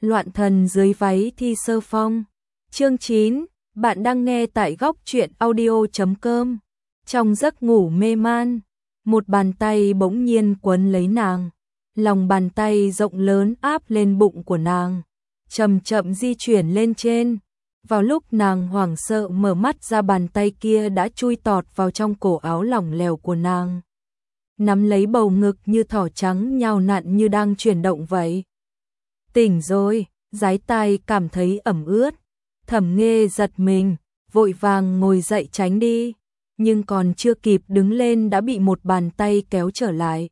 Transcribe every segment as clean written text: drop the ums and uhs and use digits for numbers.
Loạn thần dưới váy Thi Sơ Phong. Chương 9, bạn đang nghe tại góc truyện audio.com. Trong giấc ngủ mê man, một bàn tay bỗng nhiên quấn lấy nàng. Lòng bàn tay rộng lớn áp lên bụng của nàng, chậm chậm di chuyển lên trên. Vào lúc nàng hoảng sợ mở mắt ra, bàn tay kia đã chui tọt vào trong cổ áo lỏng lẻo của nàng, nắm lấy bầu ngực như thỏ trắng nhào nặn như đang chuyển động vậy. Tỉnh rồi, dái tai cảm thấy ẩm ướt. Thẩm Nghê giật mình, vội vàng ngồi dậy tránh đi, nhưng còn chưa kịp đứng lên đã bị một bàn tay kéo trở lại.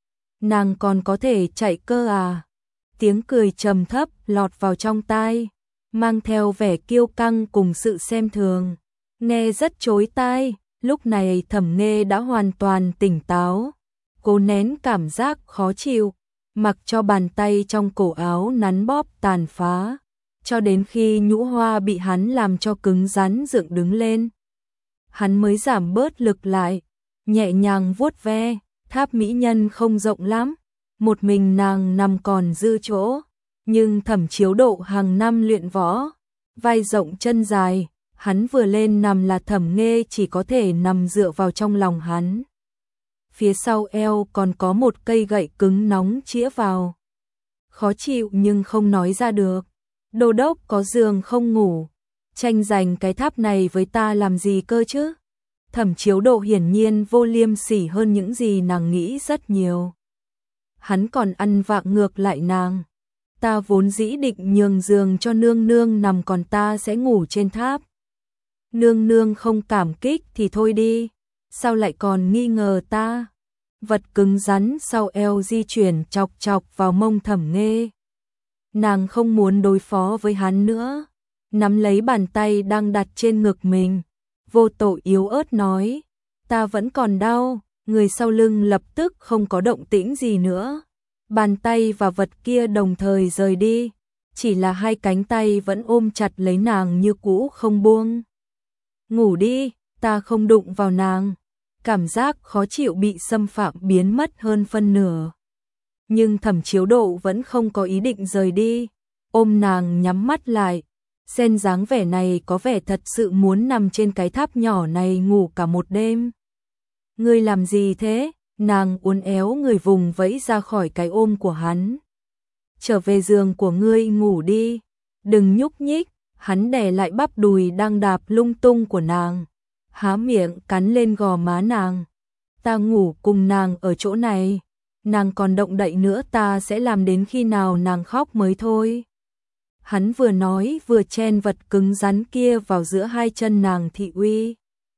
Nàng còn có thể chạy cơ à? Tiếng cười trầm thấp lọt vào trong tai, mang theo vẻ kiêu căng cùng sự xem thường, nghe rất chói tai. Lúc này Thẩm Nghê đã hoàn toàn tỉnh táo, cố nén cảm giác khó chịu, mặc cho bàn tay trong cổ áo nắn bóp tàn phá, cho đến khi nhũ hoa bị hắn làm cho cứng rắn dựng đứng lên. Hắn mới giảm bớt lực lại, nhẹ nhàng vuốt ve. Tháp mỹ nhân không rộng lắm, một mình nàng nằm còn dư chỗ, nhưng Thẩm Chiếu Độ hàng năm luyện võ, vai rộng chân dài, hắn vừa lên nằm là Thẩm Nghê chỉ có thể nằm dựa vào trong lòng hắn. Phía sau eo còn có một cây gậy cứng nóng chĩa vào. Khó chịu nhưng không nói ra được. Đô đốc có giường không ngủ, tranh giành cái tháp này với ta làm gì cơ chứ? Thẩm Chiếu Độ hiển nhiên vô liêm sỉ hơn những gì nàng nghĩ rất nhiều. Hắn còn ăn vạ ngược lại nàng. Ta vốn dĩ định nhường giường cho nương nương nằm, còn ta sẽ ngủ trên tháp. Nương nương không cảm kích thì thôi đi, sao lại còn nghi ngờ ta? Vật cứng rắn sau eo di chuyển chọc chọc vào mông Thẩm Nghê. Nàng không muốn đối phó với hắn nữa, nắm lấy bàn tay đang đặt trên ngực mình, vô tội yếu ớt nói, ta vẫn còn đau. Người sau lưng lập tức không có động tĩnh gì nữa. Bàn tay và vật kia đồng thời rời đi, chỉ là hai cánh tay vẫn ôm chặt lấy nàng như cũ không buông. Ngủ đi, ta không đụng vào nàng. Cảm giác khó chịu bị xâm phạm biến mất hơn phân nửa. Nhưng Thẩm Chiếu Độ vẫn không có ý định rời đi, ôm nàng nhắm mắt lại. Xem dáng vẻ này có vẻ thật sự muốn nằm trên cái tháp nhỏ này ngủ cả một đêm. Ngươi làm gì thế? Nàng uốn éo người vùng vẫy ra khỏi cái ôm của hắn. Trở về giường của ngươi ngủ đi, đừng nhúc nhích. Hắn đè lại bắp đùi đang đạp lung tung của nàng, há miệng cắn lên gò má nàng. Ta ngủ cùng nàng ở chỗ này, nàng còn động đậy nữa ta sẽ làm đến khi nào nàng khóc mới thôi. Hắn vừa nói vừa chen vật cứng rắn kia vào giữa hai chân nàng thị uy.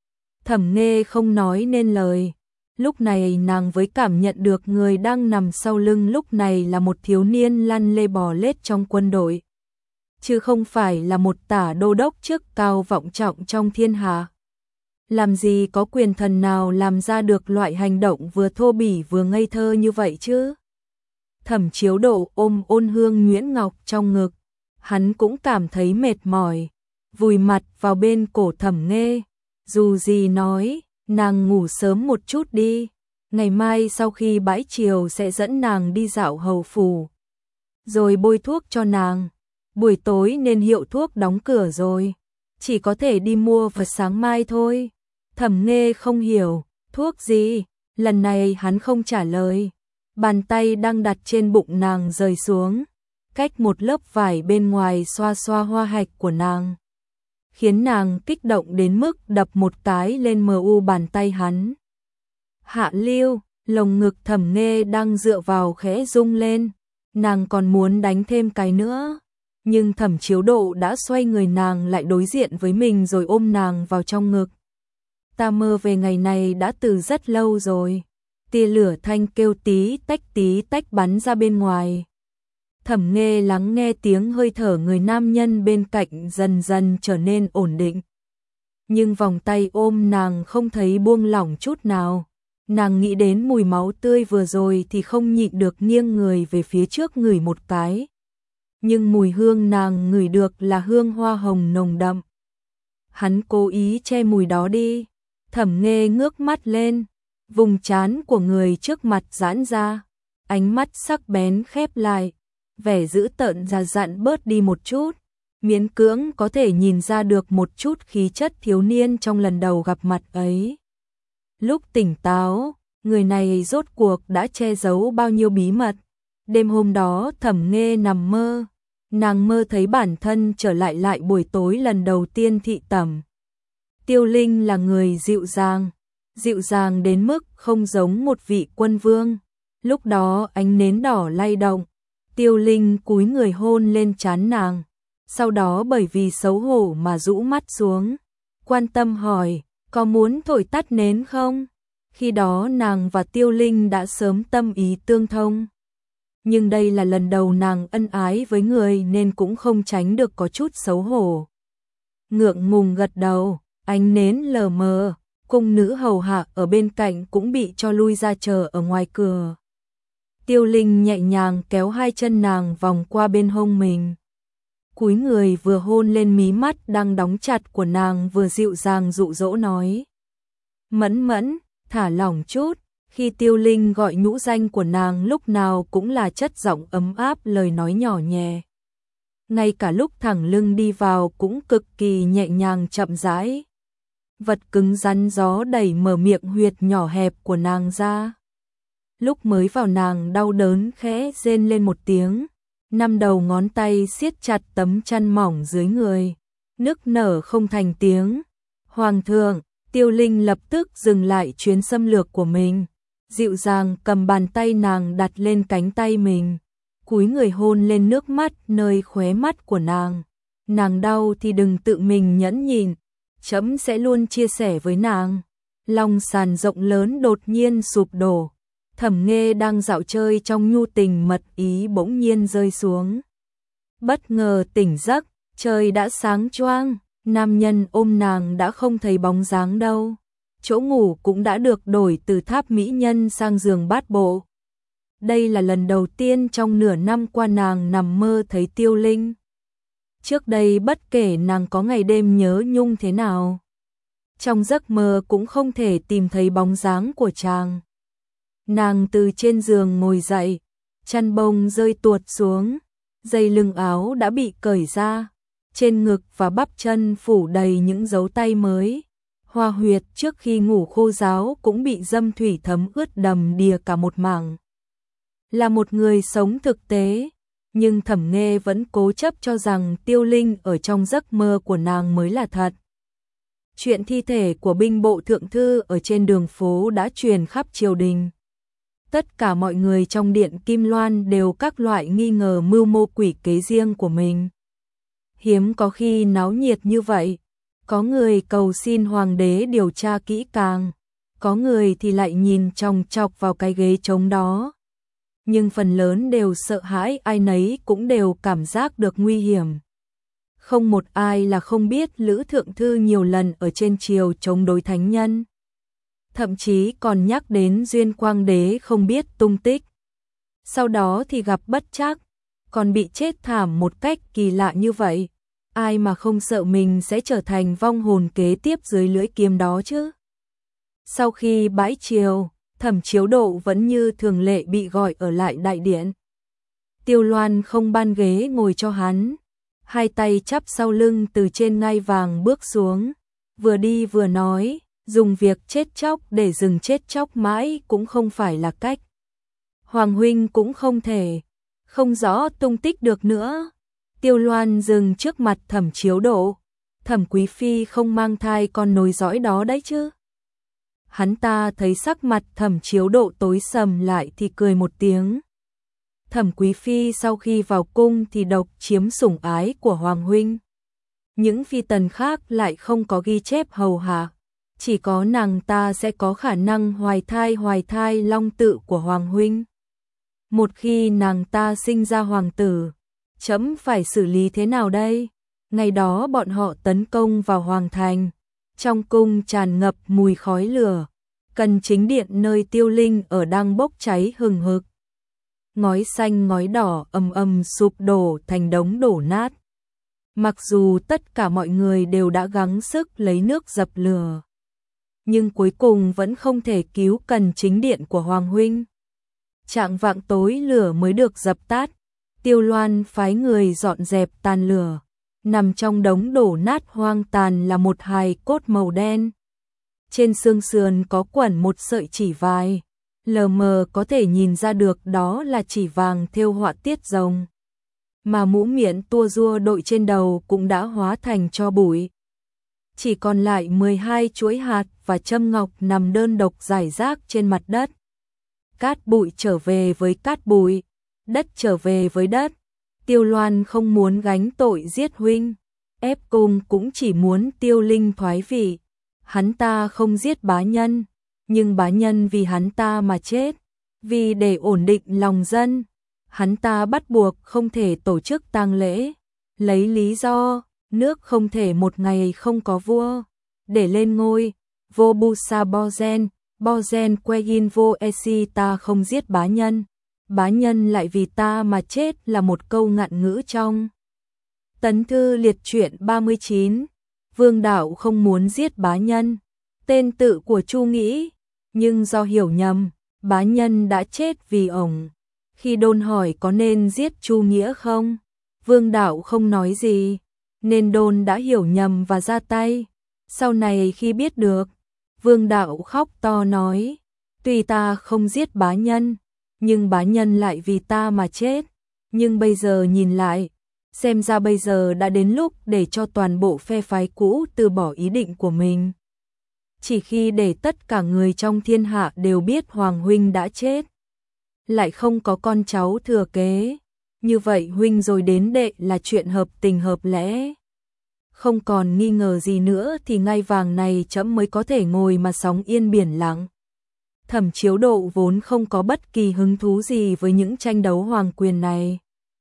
Thẩm Nghê không nói nên lời. Lúc này nàng mới cảm nhận được người đang nằm sau lưng lúc này là một thiếu niên lăn lê bò lết trong quân đội, chứ không phải là một tả đô đốc chức cao vọng trọng trong thiên hạ. Làm gì có quyền thần nào làm ra được loại hành động vừa thô bỉ vừa ngây thơ như vậy chứ? Thẩm Chiếu Độ ôm Ôn Hương Nguyễn Ngọc trong ngực, hắn cũng cảm thấy mệt mỏi, vùi mặt vào bên cổ Thẩm Nghê. Dù gì nói, nàng ngủ sớm một chút đi, ngày mai sau khi bãi chiều sẽ dẫn nàng đi dạo hầu phủ, rồi bôi thuốc cho nàng. Buổi tối nên hiệu thuốc đóng cửa rồi, chỉ có thể đi mua vào sáng mai thôi. Thẩm Nghê không hiểu, thuốc gì? Lần này hắn không trả lời. Bàn tay đang đặt trên bụng nàng rời xuống, cách một lớp vải bên ngoài xoa xoa hoa hạch của nàng, khiến nàng kích động đến mức đập một cái lên mu bàn tay hắn. Hạ lưu, lồng ngực Thẩm Nghê đang dựa vào khẽ rung lên, nàng còn muốn đánh thêm cái nữa. Nhưng Thẩm Chiếu Độ đã xoay người nàng lại đối diện với mình rồi ôm nàng vào trong ngực. Ta mơ về ngày này đã từ rất lâu rồi. Tia lửa thanh kêu tí tách bắn ra bên ngoài. Thẩm Nghê lắng nghe tiếng hơi thở người nam nhân bên cạnh dần dần trở nên ổn định. Nhưng vòng tay ôm nàng không thấy buông lỏng chút nào. Nàng nghĩ đến mùi máu tươi vừa rồi thì không nhịn được nghiêng người về phía trước ngửi một cái. Nhưng mùi hương nàng ngửi được là hương hoa hồng nồng đậm. Hắn cố ý che mùi đó đi. Thẩm Nghê ngước mắt lên, vùng trán của người trước mặt giãn ra, ánh mắt sắc bén khép lại, vẻ dữ tợn già dặn bớt đi một chút, miễn cưỡng có thể nhìn ra được một chút khí chất thiếu niên trong lần đầu gặp mặt ấy. Lúc tỉnh táo, người này rốt cuộc đã che giấu bao nhiêu bí mật. Đêm hôm đó Thẩm Nghê nằm mơ, nàng mơ thấy bản thân trở lại buổi tối lần đầu tiên thị tẩm. Tiêu Linh là người dịu dàng đến mức không giống một vị quân vương. Lúc đó ánh nến đỏ lay động, Tiêu Linh cúi người hôn lên trán nàng, sau đó bởi vì xấu hổ mà rũ mắt xuống, quan tâm hỏi, có muốn thổi tắt nến không? Khi đó nàng và Tiêu Linh đã sớm tâm ý tương thông. Nhưng đây là lần đầu nàng ân ái với người nên cũng không tránh được có chút xấu hổ. Ngượng ngùng gật đầu, ánh nến lờ mờ, cung nữ hầu hạ ở bên cạnh cũng bị cho lui ra chờ ở ngoài cửa. Tiêu Linh nhẹ nhàng kéo hai chân nàng vòng qua bên hông mình. Cúi người vừa hôn lên mí mắt đang đóng chặt của nàng, vừa dịu dàng dụ dỗ nói. Mẫn mẫn, thả lỏng chút. Khi Tiêu Linh gọi nhũ danh của nàng lúc nào cũng là chất giọng ấm áp, lời nói nhỏ nhẹ. Ngay cả lúc thẳng lưng đi vào cũng cực kỳ nhẹ nhàng chậm rãi. Vật cứng rắn gió đẩy mở miệng huyệt nhỏ hẹp của nàng ra. Lúc mới vào nàng đau đớn khẽ rên lên một tiếng. Năm đầu ngón tay siết chặt tấm chăn mỏng dưới người, nức nở không thành tiếng. Hoàng thượng, Tiêu Linh lập tức dừng lại chuyến xâm lược của mình, dịu dàng cầm bàn tay nàng đặt lên cánh tay mình, cúi người hôn lên nước mắt nơi khóe mắt của nàng. Nàng đau thì đừng tự mình nhẫn nhịn, trẫm sẽ luôn chia sẻ với nàng. Lòng sàn rộng lớn đột nhiên sụp đổ. Thẩm Nghê đang dạo chơi trong nhu tình mật ý bỗng nhiên rơi xuống. Bất ngờ tỉnh giấc, trời đã sáng choang, nam nhân ôm nàng đã không thấy bóng dáng đâu. Chỗ ngủ cũng đã được đổi từ tháp mỹ nhân sang giường bát bộ. Đây là lần đầu tiên trong nửa năm qua nàng nằm mơ thấy Tiêu Linh. Trước đây bất kể nàng có ngày đêm nhớ nhung thế nào, trong giấc mơ cũng không thể tìm thấy bóng dáng của chàng. Nàng từ trên giường ngồi dậy, chăn bông rơi tuột xuống, dây lưng áo đã bị cởi ra, trên ngực và bắp chân phủ đầy những dấu tay mới. Hoa huyệt trước khi ngủ khô ráo cũng bị dâm thủy thấm ướt đầm đìa cả một mảng. Là một người sống thực tế, nhưng Thẩm Nghê vẫn cố chấp cho rằng Tiêu Linh ở trong giấc mơ của nàng mới là thật. Chuyện thi thể của binh bộ thượng thư ở trên đường phố đã truyền khắp triều đình. Tất cả mọi người trong điện Kim Loan đều các loại nghi ngờ mưu mô quỷ kế riêng của mình. Hiếm có khi náo nhiệt như vậy. Có người cầu xin hoàng đế điều tra kỹ càng, có người thì lại nhìn chòng chọc vào cái ghế trống đó. Nhưng phần lớn đều sợ hãi, ai nấy cũng đều cảm giác được nguy hiểm. Không một ai là không biết Lữ Thượng Thư nhiều lần ở trên triều chống đối thánh nhân. Thậm chí còn nhắc đến Duyên Quang Đế không biết tung tích. Sau đó thì gặp bất trắc, còn bị chết thảm một cách kỳ lạ như vậy. Ai mà không sợ mình sẽ trở thành vong hồn kế tiếp dưới lưỡi kiếm đó chứ? Sau khi bãi triều, Thẩm Chiếu Độ vẫn như thường lệ bị gọi ở lại đại điện. Tiêu Loan không ban ghế ngồi cho hắn, hai tay chắp sau lưng từ trên ngai vàng bước xuống, vừa đi vừa nói, dùng việc chết chóc để dừng chết chóc mãi cũng không phải là cách. Hoàng huynh cũng không thể, không rõ tung tích được nữa. Tiêu Loan dừng trước mặt Thẩm Chiếu Độ, Thẩm Quý Phi không mang thai con nối dõi đó đấy chứ. Hắn ta thấy sắc mặt Thẩm Chiếu Độ tối sầm lại thì cười một tiếng. Thẩm Quý Phi sau khi vào cung thì độc chiếm sủng ái của Hoàng huynh. Những phi tần khác lại không có ghi chép hầu hạ, chỉ có nàng ta sẽ có khả năng hoài thai long tự của Hoàng huynh. Một khi nàng ta sinh ra hoàng tử, trẫm phải xử lý thế nào đây? Ngày đó bọn họ tấn công vào hoàng thành, trong cung tràn ngập mùi khói lửa, cần chính điện nơi Tiêu Linh ở đang bốc cháy hừng hực. Ngói xanh ngói đỏ ầm ầm sụp đổ thành đống đổ nát. Mặc dù tất cả mọi người đều đã gắng sức lấy nước dập lửa, nhưng cuối cùng vẫn không thể cứu cần chính điện của Hoàng huynh. Chạng vạng tối lửa mới được dập tắt. Tiêu Loan phái người dọn dẹp tàn lửa, nằm trong đống đổ nát hoang tàn là một hài cốt màu đen. Trên xương sườn có quẩn một sợi chỉ vải, lờ mờ có thể nhìn ra được đó là chỉ vàng thêu họa tiết rồng. Mà mũ miệng tua rua đội trên đầu cũng đã hóa thành tro bụi. Chỉ còn lại 12 chuỗi hạt và châm ngọc nằm đơn độc rải rác trên mặt đất. Cát bụi trở về với cát bụi, đất trở về với đất. Tiêu Loan không muốn gánh tội giết huynh, ép cung cũng chỉ muốn Tiêu Linh thoái vị. Hắn ta không giết bá nhân, nhưng bá nhân vì hắn ta mà chết. Vì để ổn định lòng dân, hắn ta bắt buộc không thể tổ chức tang lễ, lấy lý do nước không thể một ngày không có vua. Để lên ngôi, vô bu sa Bozen Quegin vô esi, ta không giết bá nhân lại vì ta mà chết là một câu ngạn ngữ trong Tấn Thư Liệt truyện 39. Vương Đạo không muốn giết bá nhân, tên tự của Chu Nghĩ, nhưng do hiểu nhầm, bá nhân đã chết vì ổng. Khi đôn hỏi có nên giết Chu Nghĩa không, Vương Đạo không nói gì, nên đôn đã hiểu nhầm và ra tay. Sau này khi biết được, Vương Đạo khóc to nói, tuy ta không giết bá nhân, nhưng bá nhân lại vì ta mà chết. Nhưng bây giờ nhìn lại, xem ra bây giờ đã đến lúc để cho toàn bộ phe phái cũ từ bỏ ý định của mình. Chỉ khi để tất cả người trong thiên hạ đều biết Hoàng huynh đã chết, lại không có con cháu thừa kế, như vậy huynh rồi đến đệ là chuyện hợp tình hợp lẽ. Không còn nghi ngờ gì nữa thì ngai vàng này trẫm mới có thể ngồi mà sóng yên biển lặng. Thẩm Chiếu Độ vốn không có bất kỳ hứng thú gì với những tranh đấu hoàng quyền này,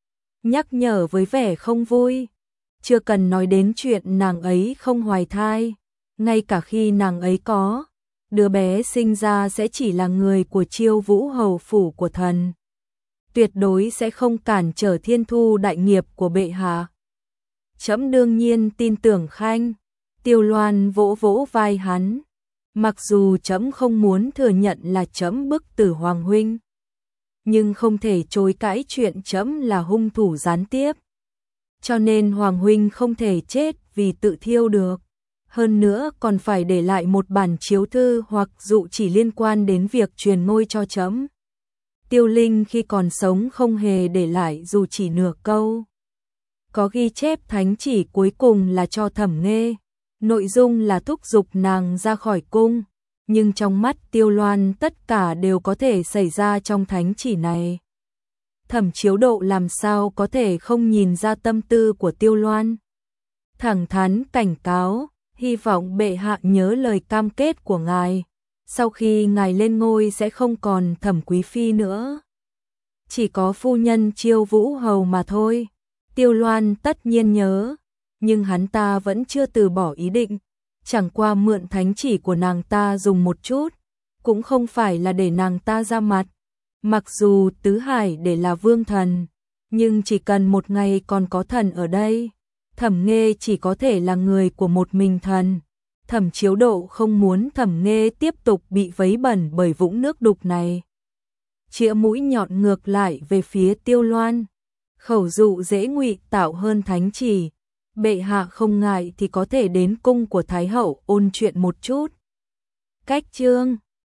nhắc nhở với vẻ không vui. Chưa cần nói đến chuyện nàng ấy không hoài thai, ngay cả khi nàng ấy có, đứa bé sinh ra sẽ chỉ là người của Chiêu Vũ hầu phủ của thần, tuyệt đối sẽ không cản trở thiên thu đại nghiệp của bệ hạ. Trẫm đương nhiên tin tưởng khanh. Tiêu Loan vỗ vỗ vai hắn. Mặc dù trẫm không muốn thừa nhận là trẫm bức tử Hoàng huynh, nhưng không thể chối cãi chuyện trẫm là hung thủ gián tiếp. Cho nên Hoàng huynh không thể chết vì tự thiêu được. Hơn nữa còn phải để lại một bản chiếu thư hoặc dụ chỉ liên quan đến việc truyền ngôi cho trẫm. Tiêu Linh khi còn sống không hề để lại dù chỉ nửa câu. Có ghi chép thánh chỉ cuối cùng là cho Thẩm Nghê, nội dung là thúc giục nàng ra khỏi cung, nhưng trong mắt Tiêu Loan tất cả đều có thể xảy ra trong thánh chỉ này. Thẩm Chiếu Độ làm sao có thể không nhìn ra tâm tư của Tiêu Loan. Thẳng thắn cảnh cáo, hy vọng bệ hạ nhớ lời cam kết của ngài, sau khi ngài lên ngôi sẽ không còn Thẩm quý phi nữa, chỉ có phu nhân Chiêu Vũ hầu mà thôi. Tiêu Loan tất nhiên nhớ, nhưng hắn ta vẫn chưa từ bỏ ý định, chẳng qua mượn thánh chỉ của nàng ta dùng một chút, cũng không phải là để nàng ta ra mặt. Mặc dù Tứ Hải để là vương thần, nhưng chỉ cần một ngày còn có thần ở đây, Thẩm Nghê chỉ có thể là người của một mình thần. Thẩm Chiếu Độ không muốn Thẩm Nghê tiếp tục bị vấy bẩn bởi vũng nước đục này. Chĩa mũi nhọn ngược lại về phía Tiêu Loan. Khẩu dụ dễ ngụy tạo hơn thánh chỉ. Bệ hạ không ngại thì có thể đến cung của Thái hậu ôn chuyện một chút. Cách chương